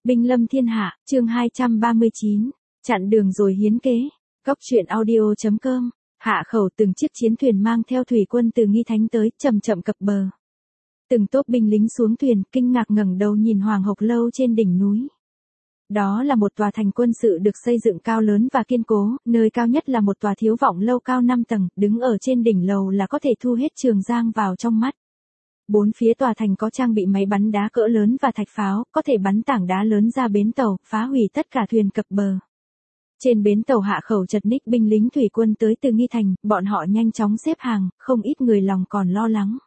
Binh lâm thiên hạ, chương 239, chặn đường rồi hiến kế. Góc truyện audio.com. Hạ khẩu từng chiếc chiến thuyền mang theo thủy quân từ Nghi Thánh tới, chậm chậm cập bờ. Từng tốp binh lính xuống thuyền, kinh ngạc ngẩng đầu nhìn Hoàng Hộc Lâu trên đỉnh núi. Đó là một tòa thành quân sự được xây dựng cao lớn và kiên cố, nơi cao nhất là một tòa thiếu vọng lâu cao 5 tầng, đứng ở trên đỉnh lầu là có thể thu hết Trường Giang vào trong mắt. Bốn phía tòa thành có trang bị máy bắn đá cỡ lớn và thạch pháo, có thể bắn tảng đá lớn ra bến tàu, phá hủy tất cả thuyền cập bờ. Trên bến tàu Hạ khẩu chật ních binh lính thủy quân tới từ Nghi Thành, bọn họ nhanh chóng xếp hàng, không ít người lòng còn lo lắng.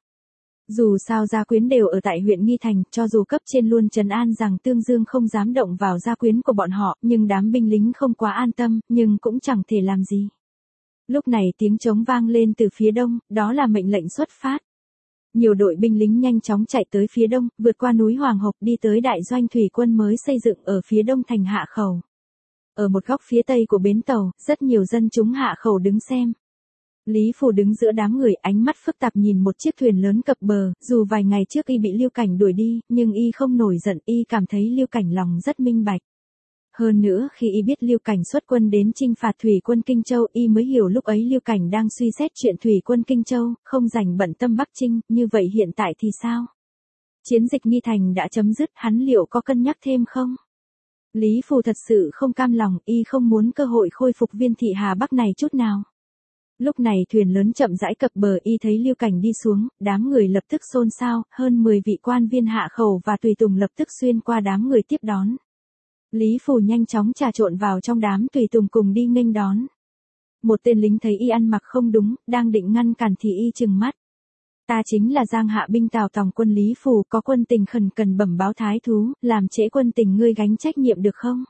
Dù sao gia quyến đều ở tại huyện Nghi Thành, cho dù cấp trên luôn trấn an rằng Tương Dương không dám động vào gia quyến của bọn họ, nhưng đám binh lính không quá an tâm, nhưng cũng chẳng thể làm gì. Lúc này tiếng trống vang lên từ phía đông, đó là mệnh lệnh xuất phát. Nhiều đội binh lính nhanh chóng chạy tới phía đông, vượt qua núi Hoàng Hộc đi tới đại doanh thủy quân mới xây dựng ở phía đông thành Hạ khẩu. Ở một góc phía tây của bến tàu, rất nhiều dân chúng Hạ khẩu đứng xem. Lý Phù đứng giữa đám người, ánh mắt phức tạp nhìn một chiếc thuyền lớn cập bờ, dù vài ngày trước y bị Lưu Cảnh đuổi đi, nhưng y không nổi giận, y cảm thấy Lưu Cảnh lòng rất minh bạch. Hơn nữa, khi y biết Lưu Cảnh xuất quân đến chinh phạt thủy quân Kinh Châu, y mới hiểu lúc ấy Lưu Cảnh đang suy xét chuyện thủy quân Kinh Châu, không rảnh bận tâm Bắc Chinh, như vậy hiện tại thì sao? Chiến dịch Nghi Thành đã chấm dứt, hắn liệu có cân nhắc thêm không? Lý Phù thật sự không cam lòng, y không muốn cơ hội khôi phục Viên thị Hà Bắc này chút nào. Lúc này thuyền lớn chậm rãi cập bờ, y thấy Lưu Cảnh đi xuống, đám người lập tức xôn xao, hơn 10 vị quan viên Hạ khẩu và tùy tùng lập tức xuyên qua đám người tiếp đón. Lý Phù nhanh chóng trà trộn vào trong đám tùy tùng cùng đi nghênh đón. Một tên lính thấy y ăn mặc không đúng, đang định ngăn cản thì y trừng mắt. Ta chính là Giang Hạ binh Tào Tòng quân Lý Phù, có quân tình khẩn cần bẩm báo thái thú, làm trễ quân tình ngươi gánh trách nhiệm được không?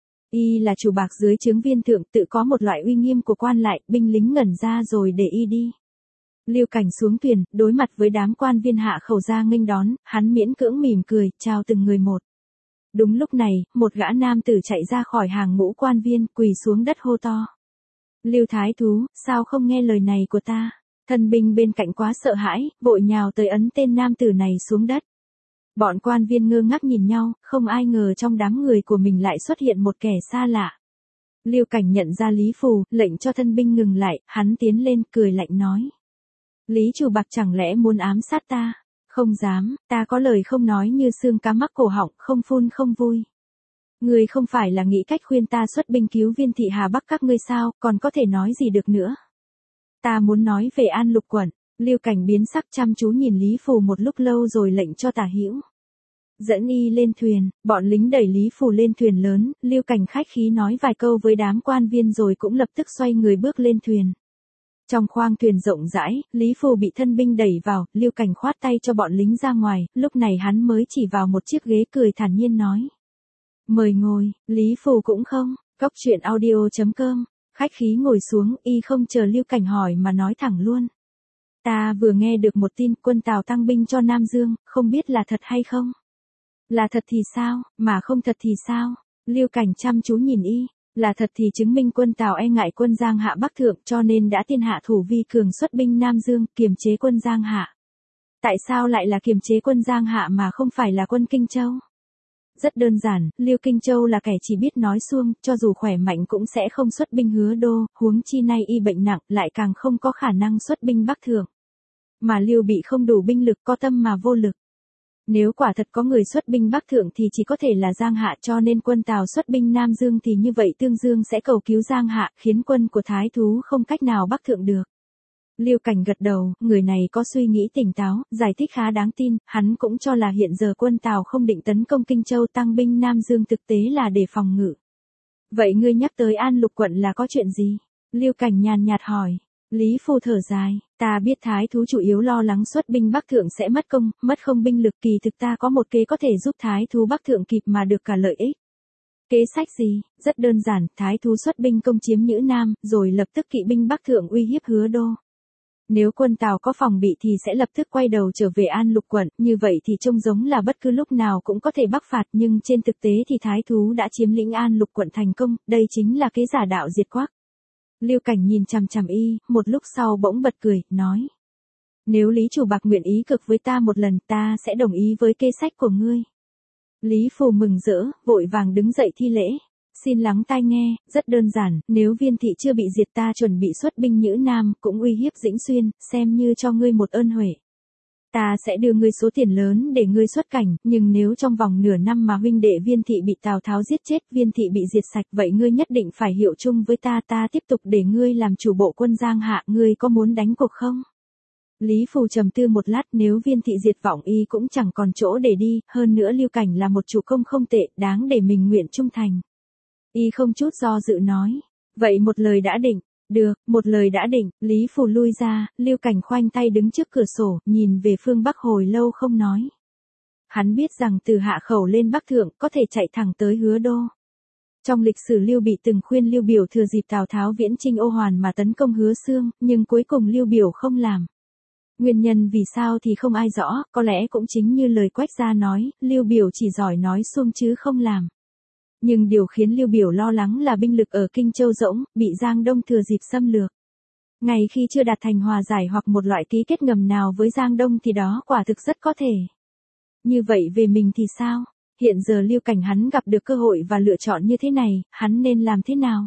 Y là chủ bạc dưới trướng Viên thượng, tự có một loại uy nghiêm của quan lại, binh lính ngẩn ra rồi để y đi. Lưu Cảnh xuống thuyền, đối mặt với đám quan viên Hạ khẩu ra nghênh đón, hắn miễn cưỡng mỉm cười, chào từng người một. Đúng lúc này, một gã nam tử chạy ra khỏi hàng ngũ quan viên, quỳ xuống đất hô to. Lưu thái thú, sao không nghe lời này của ta? Thân binh bên cạnh quá sợ hãi, vội nhào tới ấn tên nam tử này xuống đất. Bọn quan viên ngơ ngác nhìn nhau, không ai ngờ trong đám người của mình lại xuất hiện một kẻ xa lạ. Lưu Cảnh nhận ra Lý Phù, lệnh cho thân binh ngừng lại, hắn tiến lên, cười lạnh nói. Lý chủ bạc chẳng lẽ muốn ám sát ta? Không dám, ta có lời không nói như xương cá mắc cổ họng, không phun không vui. Ngươi không phải là nghĩ cách khuyên ta xuất binh cứu Viên thị Hà Bắc các ngươi sao, còn có thể nói gì được nữa? Ta muốn nói về An Lục quận. Lưu Cảnh biến sắc chăm chú nhìn Lý Phù một lúc lâu rồi lệnh cho Tả Hữu dẫn y lên thuyền, bọn lính đẩy Lý Phù lên thuyền lớn, Lưu Cảnh khách khí nói vài câu với đám quan viên rồi cũng lập tức xoay người bước lên thuyền. Trong khoang thuyền rộng rãi, Lý Phù bị thân binh đẩy vào, Lưu Cảnh khoát tay cho bọn lính ra ngoài, lúc này hắn mới chỉ vào một chiếc ghế cười thản nhiên nói. Mời ngồi, Lý Phù cũng không, góc truyện audio.com, khách khí ngồi xuống, y không chờ Lưu Cảnh hỏi mà nói thẳng luôn. Ta vừa nghe được một tin quân Tào tăng binh cho Nam Dương, không biết là thật hay không? Là thật thì sao, mà không thật thì sao? Lưu Cảnh chăm chú nhìn y, là thật thì chứng minh quân Tào e ngại quân Giang Hạ Bắc thượng cho nên đã tiên hạ thủ vi cường xuất binh Nam Dương, kiềm chế quân Giang Hạ. Tại sao lại là kiềm chế quân Giang Hạ mà không phải là quân Kinh Châu? Rất đơn giản, Lưu Kinh Châu là kẻ chỉ biết nói suông, cho dù khỏe mạnh cũng sẽ không xuất binh Hứa Đô, huống chi nay y bệnh nặng, lại càng không có khả năng xuất binh Bắc thượng. Mà Lưu bị không đủ binh lực, có tâm mà vô lực. Nếu quả thật có người xuất binh Bắc thượng thì chỉ có thể là Giang Hạ, cho nên quân Tào xuất binh Nam Dương thì như vậy Tương Dương sẽ cầu cứu Giang Hạ, khiến quân của thái thú không cách nào Bắc thượng được. Lưu Cảnh gật đầu, người này có suy nghĩ tỉnh táo, giải thích khá đáng tin, hắn cũng cho là hiện giờ quân Tào không định tấn công Kinh Châu, tăng binh Nam Dương thực tế là để phòng ngự. Vậy ngươi nhắc tới An Lục quận là có chuyện gì? Lưu Cảnh nhàn nhạt hỏi. Lý Phù thở dài, ta biết thái thú chủ yếu lo lắng xuất binh Bắc thượng sẽ mất công, mất không binh lực, kỳ thực ta có một kế có thể giúp thái thú Bắc thượng kịp mà được cả lợi ích. Kế sách gì? Rất đơn giản, thái thú xuất binh công chiếm Nhữ Nam, rồi lập tức kỵ binh Bắc thượng uy hiếp Hứa Đô. Nếu quân Tào có phòng bị thì sẽ lập tức quay đầu trở về An Lục quận, như vậy thì trông giống là bất cứ lúc nào cũng có thể bắc phạt, nhưng trên thực tế thì thái thú đã chiếm lĩnh An Lục quận thành công, đây chính là kế giả đạo diệt quắc. Lưu Cảnh nhìn chằm chằm y, một lúc sau bỗng bật cười, nói. Nếu Lý chủ bạc nguyện ý cực với ta một lần, ta sẽ đồng ý với kế sách của ngươi. Lý Phù mừng rỡ, vội vàng đứng dậy thi lễ. Xin lắng tai nghe, rất đơn giản, nếu Viên thị chưa bị diệt ta chuẩn bị xuất binh Nhữ Nam, cũng uy hiếp Dĩnh Xuyên, xem như cho ngươi một ơn huệ. Ta sẽ đưa ngươi số tiền lớn để ngươi xuất cảnh, nhưng nếu trong vòng nửa năm mà huynh đệ Viên thị bị Tào Tháo giết chết, Viên thị bị diệt sạch, vậy ngươi nhất định phải hiệu chung với ta, ta tiếp tục để ngươi làm chủ bộ quân Giang Hạ, ngươi có muốn đánh cuộc không? Lý Phù trầm tư một lát, nếu Viên thị diệt vọng y cũng chẳng còn chỗ để đi, hơn nữa Lưu Cảnh là một chủ công không tệ, đáng để mình nguyện trung thành. Y không chút do dự nói, vậy một lời đã định. Được, một lời đã định. Lý Phù lui ra, Lưu Cảnh khoanh tay đứng trước cửa sổ, nhìn về phương Bắc hồi lâu không nói. Hắn biết rằng từ Hạ Khẩu lên Bắc Thượng có thể chạy thẳng tới Hứa Đô. Trong lịch sử Lưu Bị từng khuyên Lưu Biểu thừa dịp Tào Tháo viễn chinh Ô Hoàn mà tấn công Hứa Xương, nhưng cuối cùng Lưu Biểu không làm. Nguyên nhân vì sao thì không ai rõ, có lẽ cũng chính như lời Quách Gia nói, Lưu Biểu chỉ giỏi nói suông chứ không làm. Nhưng điều khiến Lưu Biểu lo lắng là binh lực ở Kinh Châu rỗng, bị Giang Đông thừa dịp xâm lược. Ngay khi chưa đạt thành hòa giải hoặc một loại ký kết ngầm nào với Giang Đông thì đó quả thực rất có thể. Như vậy về mình thì sao? Hiện giờ Lưu Cảnh hắn gặp được cơ hội và lựa chọn như thế này, hắn nên làm thế nào?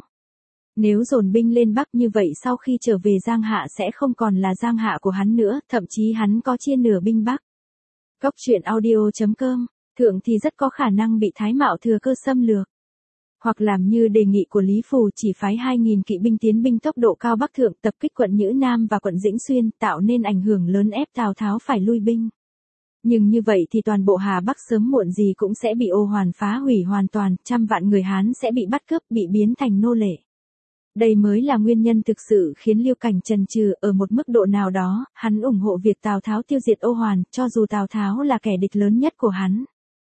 Nếu dồn binh lên Bắc như vậy sau khi trở về Giang Hạ sẽ không còn là Giang Hạ của hắn nữa, thậm chí hắn có chia nửa binh Bắc. Góc truyện audio.com, Thượng thì rất có khả năng bị Thái Mạo thừa cơ xâm lược. Hoặc làm như đề nghị của Lý Phù chỉ phái 2.000 kỵ binh tiến binh tốc độ cao Bắc Thượng tập kích quận Nhữ Nam và quận Dĩnh Xuyên tạo nên ảnh hưởng lớn ép Tào Tháo phải lui binh. Nhưng như vậy thì toàn bộ Hà Bắc sớm muộn gì cũng sẽ bị Ô Hoàn phá hủy hoàn toàn, trăm vạn người Hán sẽ bị bắt cướp, bị biến thành nô lệ. Đây mới là nguyên nhân thực sự khiến Lưu Cảnh chần chừ, ở một mức độ nào đó, hắn ủng hộ việc Tào Tháo tiêu diệt Ô Hoàn, cho dù Tào Tháo là kẻ địch lớn nhất của hắn.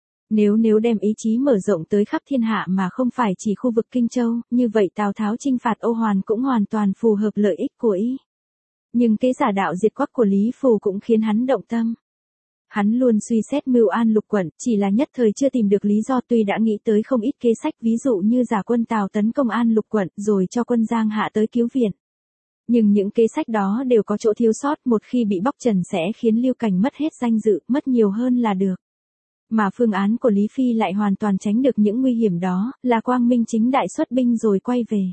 Nếu đem ý chí mở rộng tới khắp thiên hạ mà không phải chỉ khu vực Kinh Châu, như vậy Tào Tháo chinh phạt Ô Hoàn cũng hoàn toàn phù hợp lợi ích của y. Nhưng kế giả đạo diệt Quắc của Lý Phù cũng khiến hắn động tâm. Hắn luôn suy xét mưu an lục quận, chỉ là nhất thời chưa tìm được lý do, tuy đã nghĩ tới không ít kế sách, ví dụ như giả quân Tào tấn công an lục quận rồi cho quân Giang Hạ tới cứu viện. Nhưng những kế sách đó đều có chỗ thiếu sót, một khi bị bóc trần sẽ khiến Lưu Cảnh mất hết danh dự, mất nhiều hơn là được. Mà phương án của Lý Phi lại hoàn toàn tránh được những nguy hiểm đó, là quang minh chính đại xuất binh rồi quay về.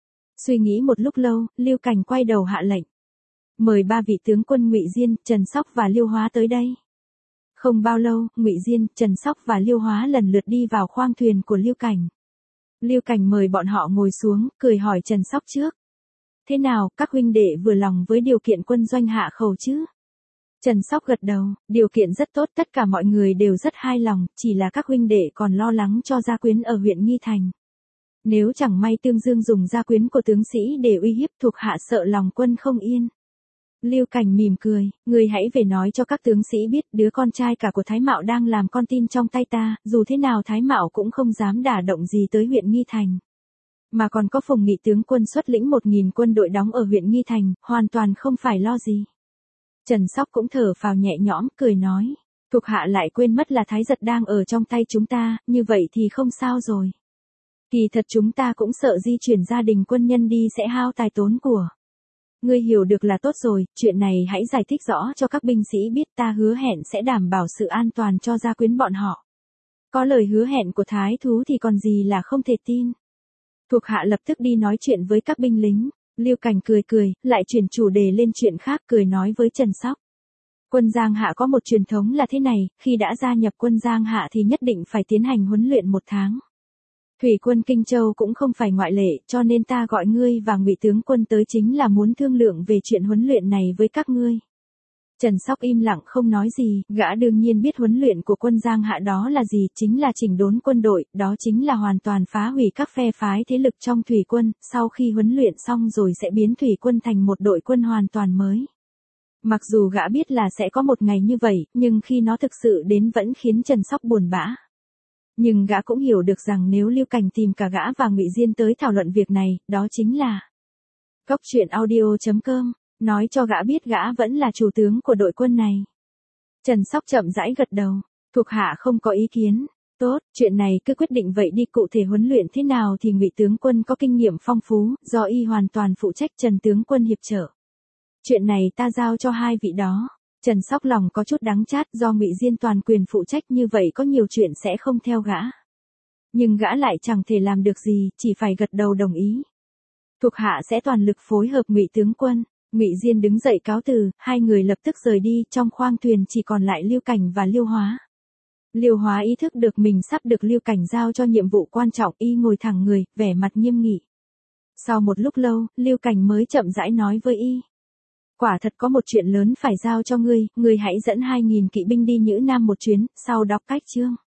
Suy nghĩ một lúc lâu, Lưu Cảnh quay đầu hạ lệnh. Mời 3 vị tướng quân Ngụy Diên, Trần Sóc và Liêu Hóa tới đây. Không bao lâu, Ngụy Diên, Trần Sóc và Liêu Hóa lần lượt đi vào khoang thuyền của Lưu Cảnh. Lưu Cảnh mời bọn họ ngồi xuống, cười hỏi Trần Sóc trước. Thế nào, các huynh đệ vừa lòng với điều kiện quân doanh Hạ Khẩu chứ? Trần Sóc gật đầu, điều kiện rất tốt, tất cả mọi người đều rất hài lòng, chỉ là các huynh đệ còn lo lắng cho gia quyến ở huyện Nghi Thành. Nếu chẳng may Tương Dương dùng gia quyến của tướng sĩ để uy hiếp thuộc hạ, sợ lòng quân không yên. Lưu Cảnh mỉm cười, người hãy về nói cho các tướng sĩ biết đứa con trai cả của Thái Mạo đang làm con tin trong tay ta, dù thế nào Thái Mạo cũng không dám đả động gì tới huyện Nghi Thành. Mà còn có Phùng Nghị tướng quân xuất lĩnh 1.000 quân đội đóng ở huyện Nghi Thành, hoàn toàn không phải lo gì. Trần Sóc cũng thở phào nhẹ nhõm, cười nói, thuộc hạ lại quên mất là Thái Giật đang ở trong tay chúng ta, như vậy thì không sao rồi. Kỳ thật chúng ta cũng sợ di chuyển gia đình quân nhân đi sẽ hao tài tốn của. Ngươi hiểu được là tốt rồi, chuyện này hãy giải thích rõ cho các binh sĩ biết, ta hứa hẹn sẽ đảm bảo sự an toàn cho gia quyến bọn họ. Có lời hứa hẹn của Thái Thú thì còn gì là không thể tin. Thuộc hạ lập tức đi nói chuyện với các binh lính. Lưu Cảnh cười, lại chuyển chủ đề lên chuyện khác, cười nói với Trần Sóc. Quân Giang Hạ có một truyền thống là thế này, khi đã gia nhập quân Giang Hạ thì nhất định phải tiến hành huấn luyện 1 tháng. Thủy quân Kinh Châu cũng không phải ngoại lệ, cho nên ta gọi ngươi và Ngụy tướng quân tới chính là muốn thương lượng về chuyện huấn luyện này với các ngươi. Trần Sóc im lặng không nói gì, gã đương nhiên biết huấn luyện của quân Giang Hạ đó là gì, chính là chỉnh đốn quân đội, đó chính là hoàn toàn phá hủy các phe phái thế lực trong thủy quân, sau khi huấn luyện xong rồi sẽ biến thủy quân thành một đội quân hoàn toàn mới. Mặc dù gã biết là sẽ có một ngày như vậy, nhưng khi nó thực sự đến vẫn khiến Trần Sóc buồn bã. Nhưng gã cũng hiểu được rằng nếu Lưu Cảnh tìm cả gã và Ngụy Diên tới thảo luận việc này, đó chính là Góc truyện audio.com, nói cho gã biết gã vẫn là chủ tướng của đội quân này. Trần Sóc chậm rãi gật đầu, thuộc hạ không có ý kiến. Tốt, chuyện này cứ quyết định vậy đi, cụ thể huấn luyện thế nào thì Ngụy tướng quân có kinh nghiệm phong phú, do y hoàn toàn phụ trách, Trần tướng quân hiệp trợ. Chuyện này ta giao cho 2 vị đó. Trần Sóc lòng có chút đắng chát, do Ngụy Diên toàn quyền phụ trách như vậy có nhiều chuyện sẽ không theo gã. Nhưng gã lại chẳng thể làm được gì, chỉ phải gật đầu đồng ý. Thuộc hạ sẽ toàn lực phối hợp Ngụy tướng quân. Ngụy Diên đứng dậy cáo từ, hai người lập tức rời đi, trong khoang thuyền chỉ còn lại Lưu Cảnh và Liêu Hóa. Liêu Hóa ý thức được mình sắp được Lưu Cảnh giao cho nhiệm vụ quan trọng, y ngồi thẳng người, vẻ mặt nghiêm nghị. Sau một lúc lâu, Lưu Cảnh mới chậm rãi nói với y. Quả thật có một chuyện lớn phải giao cho ngươi hãy dẫn 2.000 kỵ binh đi Nhữ Nam một chuyến, sau đọc cách chương.